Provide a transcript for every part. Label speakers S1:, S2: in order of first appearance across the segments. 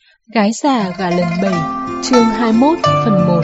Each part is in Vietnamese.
S1: Gái già gả lần 7, chương 21, phần 1.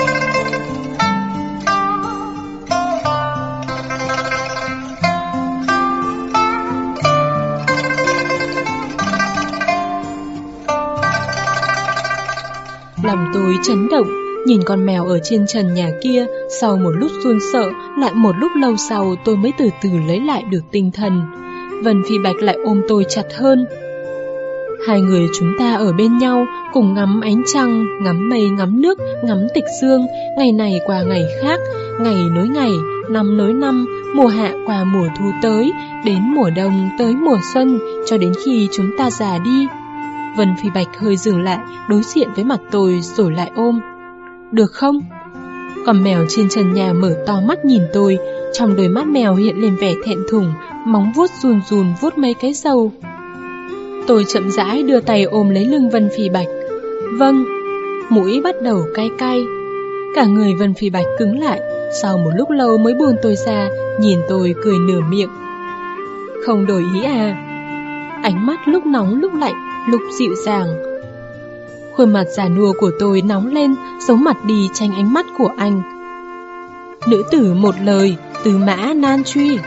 S1: Lòng tôi chấn động, nhìn con mèo ở trên trần nhà kia, sau một lúc run sợ, lại một lúc lâu sau tôi mới từ từ lấy lại được tinh thần. Vân Phi Bạch lại ôm tôi chặt hơn. Hai người chúng ta ở bên nhau, cùng ngắm ánh trăng, ngắm mây ngắm nước, ngắm tịch dương, ngày này qua ngày khác, ngày nối ngày, năm nối năm, mùa hạ qua mùa thu tới, đến mùa đông tới mùa xuân, cho đến khi chúng ta già đi. Vân Phi Bạch hơi dừng lại, đối diện với mặt tôi rồi lại ôm. Được không? Con mèo trên trần nhà mở to mắt nhìn tôi, trong đôi mắt mèo hiện lên vẻ thẹn thùng, móng vuốt run run vuốt mấy cái râu. Tôi chậm rãi đưa tay ôm lấy lưng Vân Phi Bạch. Vâng. Mũi bắt đầu cay cay. Cả người Vân Phi Bạch cứng lại, sau một lúc lâu mới buông tôi ra, nhìn tôi cười nửa miệng. Không đổi ý à? Ánh mắt lúc nóng lúc lạnh, lúc dịu dàng. Khuôn mặt già nua của tôi nóng lên, giấu mặt đi tránh ánh mắt của anh. Nữ tử một lời, từ mã nan truy.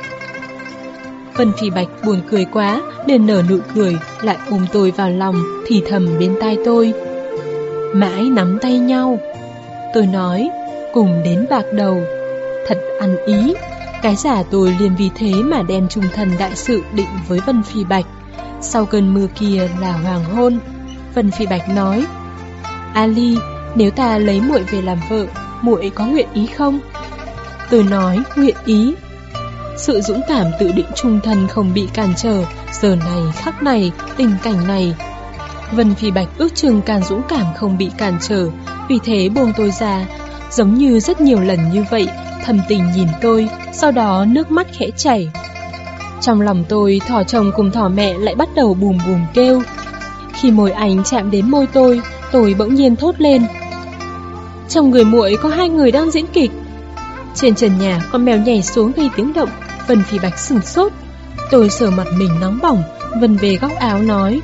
S1: Vân Phi Bạch buồn cười quá, liền nở nụ cười, lại ôm tôi vào lòng, thì thầm bên tai tôi. Mãi nắm tay nhau. Tôi nói, cùng đến bạc đầu. Thật ăn ý. Cái giả tôi liền vì thế mà đem chung thân đại sự định với Vân Phi Bạch. Sau cơn mưa kia là hoàng hôn. Vân Phi Bạch nói, Ali, nếu ta lấy muội về làm vợ, muội có nguyện ý không? Tôi nói, nguyện ý. Sự dũng cảm tự định chung thân không bị cản trở, giờ này khắc này, tình cảnh này. Vân Phi Bạch ước chừng càng dũng cảm không bị cản trở, vì thế buông tôi ra, giống như rất nhiều lần như vậy, thầm tình nhìn tôi, sau đó nước mắt khẽ chảy. Trong lòng tôi, thỏ chồng cùng thỏ mẹ lại bắt đầu bùm bùm kêu. Khi môi anh chạm đến môi tôi bỗng nhiên thốt lên. Trong người muội có hai người đang diễn kịch. Trên trần nhà, con mèo nhảy xuống gây tiếng động. Vân Phi Bạch sửng sốt. Tôi sờ mặt mình nóng bỏng, vần về góc áo nói,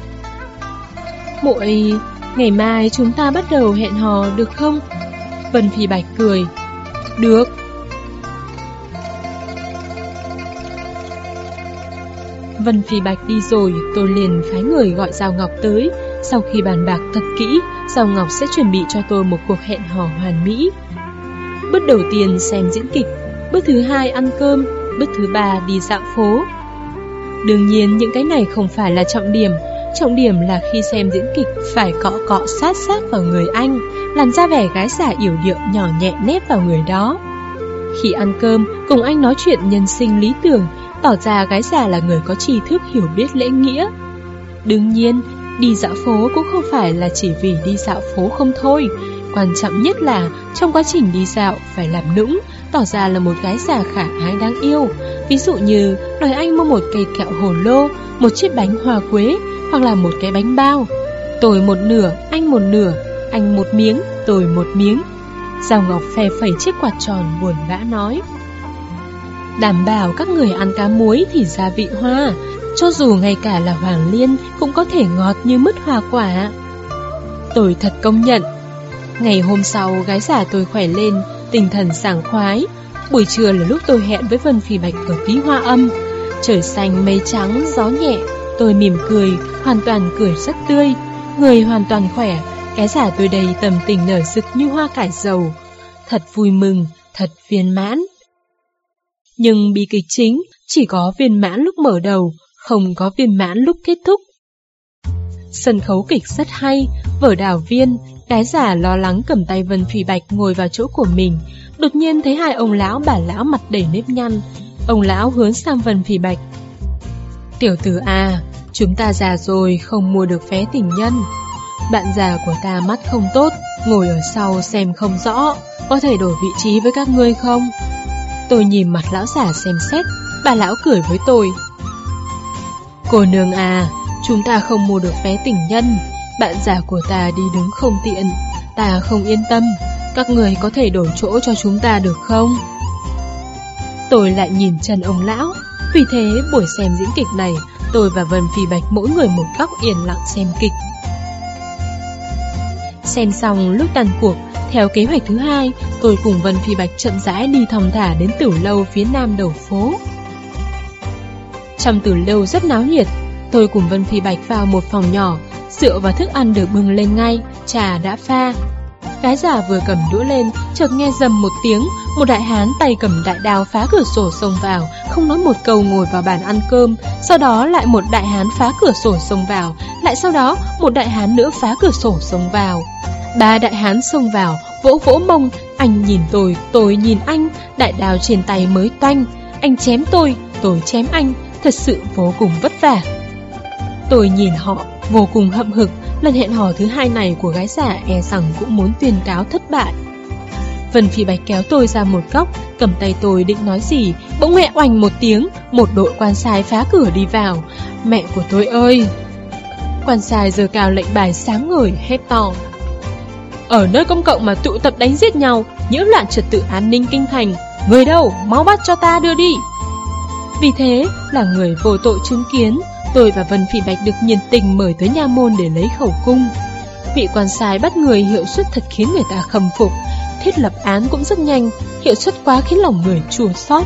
S1: muội, ngày mai chúng ta bắt đầu hẹn hò được không? Vân Phi Bạch cười, được. Vân Phi Bạch đi rồi, tôi liền phái người gọi Giao Ngọc tới. Sau khi bàn bạc thật kỹ, Giao Ngọc sẽ chuẩn bị cho tôi một cuộc hẹn hò hoàn mỹ. Bước đầu tiên xem diễn kịch, bước thứ hai ăn cơm, bước thứ ba đi dạo phố. Đương nhiên những cái này không phải là trọng điểm là khi xem diễn kịch phải cọ cọ sát sát vào người anh, làm ra vẻ gái giả yểu điệu nhỏ nhẹ nép vào người đó. Khi ăn cơm, cùng anh nói chuyện nhân sinh lý tưởng, tỏ ra gái giả là người có tri thức hiểu biết lễ nghĩa. Đương nhiên, đi dạo phố cũng không phải là chỉ vì đi dạo phố không thôi. Quan trọng nhất là trong quá trình đi dạo phải làm nũng, tỏ ra là một gái già khả ái đáng yêu. Ví dụ như đòi anh mua một cây kẹo hồ lô, một chiếc bánh hoa quế, hoặc là một cái bánh bao. Tôi một nửa, anh một nửa, anh một miếng, tôi một miếng. Giao Ngọc phe phẩy chiếc quạt tròn buồn bã nói, đảm bảo các người ăn cá muối thì gia vị hoa, cho dù ngay cả là hoàng liên cũng có thể ngọt như mứt hoa quả. Tôi thật công nhận. Ngày hôm sau, gái giả tôi khỏe lên, tinh thần sảng khoái. Buổi trưa là lúc tôi hẹn với Vân Phi Bạch ở Tí Hoa Âm. Trời xanh mây trắng, gió nhẹ. Tôi mỉm cười, hoàn toàn cười rất tươi. Người hoàn toàn khỏe. Gái giả tôi đây tầm tình nở rực như hoa cải dầu. Thật vui mừng, thật viên mãn. Nhưng bi kịch chính chỉ có viên mãn lúc mở đầu, không có viên mãn lúc kết thúc. Sân khấu kịch rất hay, vở đào viên. Gái giả lo lắng cầm tay Vân Phi Bạch ngồi vào chỗ của mình. Đột nhiên thấy hai ông lão bà lão mặt đầy nếp nhăn. Ông lão hướng sang Vân Phi Bạch, tiểu tử à, chúng ta già rồi không mua được vé tình nhân. Bạn già của ta mắt không tốt, ngồi ở sau xem không rõ, có thể đổi vị trí với các ngươi không? Tôi nhìn mặt lão già xem xét. Bà lão cười với tôi, cô nương à, chúng ta không mua được vé tình nhân. Bạn già của ta đi đứng không tiện, ta không yên tâm. Các người có thể đổi chỗ cho chúng ta được không? Tôi lại nhìn chân ông lão. Vì thế buổi xem diễn kịch này, tôi và Vân Phi Bạch mỗi người một góc yên lặng xem kịch. Xem xong lúc tàn cuộc, theo kế hoạch thứ hai, tôi cùng Vân Phi Bạch chậm rãi đi thong thả đến tử lâu phía nam đầu phố. Trong tử lâu rất náo nhiệt, tôi cùng Vân Phi Bạch vào một phòng nhỏ, rượu và thức ăn được bưng lên ngay, trà đã pha. Gái già vừa cầm đũa lên, chợt nghe rầm một tiếng, một đại hán tay cầm đại đao phá cửa sổ xông vào, không nói một câu ngồi vào bàn ăn cơm. Sau đó lại một đại hán phá cửa sổ xông vào, lại sau đó một đại hán nữa phá cửa sổ xông vào. 3 đại hán xông vào, vỗ vỗ mông, anh nhìn tôi nhìn anh, đại đao trên tay mới toanh. Anh chém tôi chém anh, thật sự vô cùng vất vả. Tôi nhìn họ, vô cùng hậm hực, lần hẹn hò thứ hai này của gái già e rằng cũng muốn tuyên cáo thất bại. Vân Phi Bạch kéo tôi ra một góc, cầm tay tôi định nói gì, bỗng mẹ oành một tiếng, một đội quan sai phá cửa đi vào. Mẹ của tôi ơi! Quan sai giơ cao lệnh bài sáng ngời hét to: ở nơi công cộng mà tụ tập đánh giết nhau, nhiễu loạn trật tự an ninh kinh thành, người đâu, mau bắt cho ta đưa đi. Vì thế là người vô tội chứng kiến, tôi và Vân Phi Bạch được nhiệt tình mời tới nha môn để lấy khẩu cung. Vị quan sai bắt người hiệu suất thật khiến người ta khâm phục, thiết lập án cũng rất nhanh, hiệu suất quá khiến lòng người chua xót.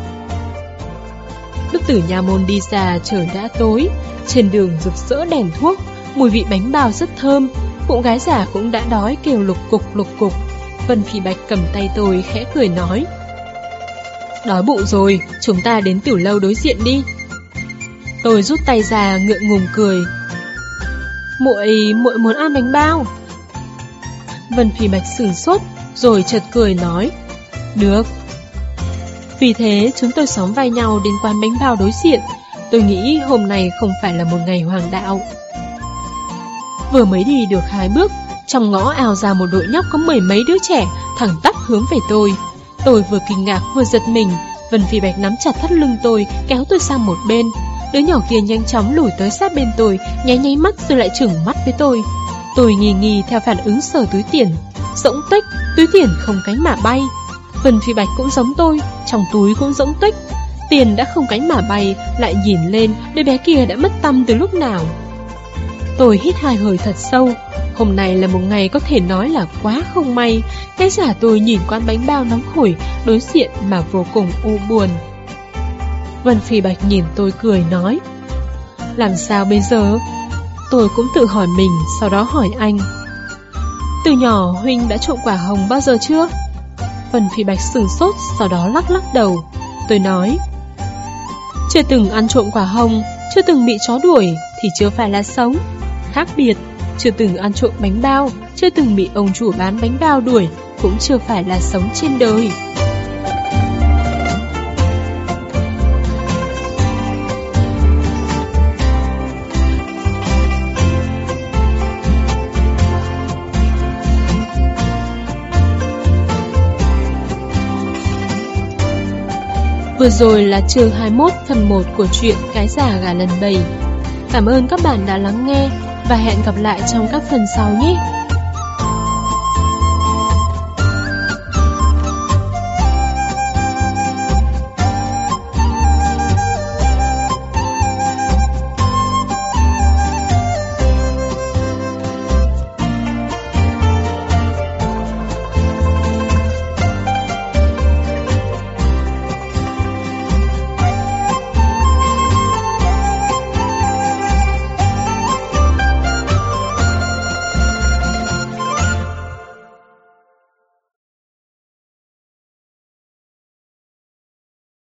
S1: Lúc từ nha môn đi ra trời đã tối, trên đường rực rỡ đèn thuốc, mùi vị bánh bao rất thơm, bụng gái già cũng đã đói kêu lục cục. Vân Phi Bạch cầm tay tôi khẽ cười nói: đói bụng rồi, chúng ta đến tiểu lâu đối diện đi. Tôi rút tay ra ngượng ngùng cười: muội muốn ăn bánh bao. Vân Phi Bạch sửng sốt, rồi chợt cười nói: được. Vì thế chúng tôi xóm vai nhau đến quán bánh bao đối diện. Tôi nghĩ hôm nay không phải là một ngày hoàng đạo. Vừa mới đi được 2 bước, trong ngõ ào ra một đội nhóc có 10 mấy đứa trẻ, thẳng tắp hướng về tôi. Tôi vừa kinh ngạc vừa giật mình. Vân Phi Bạch nắm chặt thắt lưng tôi, kéo tôi sang một bên. Đứa nhỏ kia nhanh chóng lủi tới sát bên tôi, nháy mắt rồi lại trừng mắt với tôi. Tôi nghi theo phản ứng sờ túi tiền. Rỗng tuếch, túi tiền không cánh mà bay. Vân Phi Bạch cũng giống tôi, trong túi cũng rỗng tuếch. Tiền đã không cánh mà bay, lại nhìn lên, đứa bé kia đã mất tăm từ lúc nào. Tôi hít 2 hơi thật sâu. Hôm nay là một ngày có thể nói là quá không may. Cái giả tôi nhìn quán bánh bao nóng hổi đối diện mà vô cùng u buồn. Vân Phi Bạch nhìn tôi cười nói: làm sao bây giờ? Tôi cũng tự hỏi mình, sau đó hỏi anh: từ nhỏ huynh đã trộm quả hồng bao giờ chưa? Vân Phi Bạch sửng sốt, sau đó lắc đầu. Tôi nói: chưa từng ăn trộm quả hồng, chưa từng bị chó đuổi thì chưa phải là sống. Khác biệt, chưa từng ăn trộm bánh bao, chưa từng bị ông chủ bán bánh bao đuổi, cũng chưa phải là sống trên đời. Vừa rồi là chương 21 phần 1 của truyện Cái Giả Gà Lần 7. Cảm ơn các bạn đã lắng nghe và hẹn gặp lại trong các phần sau nhé.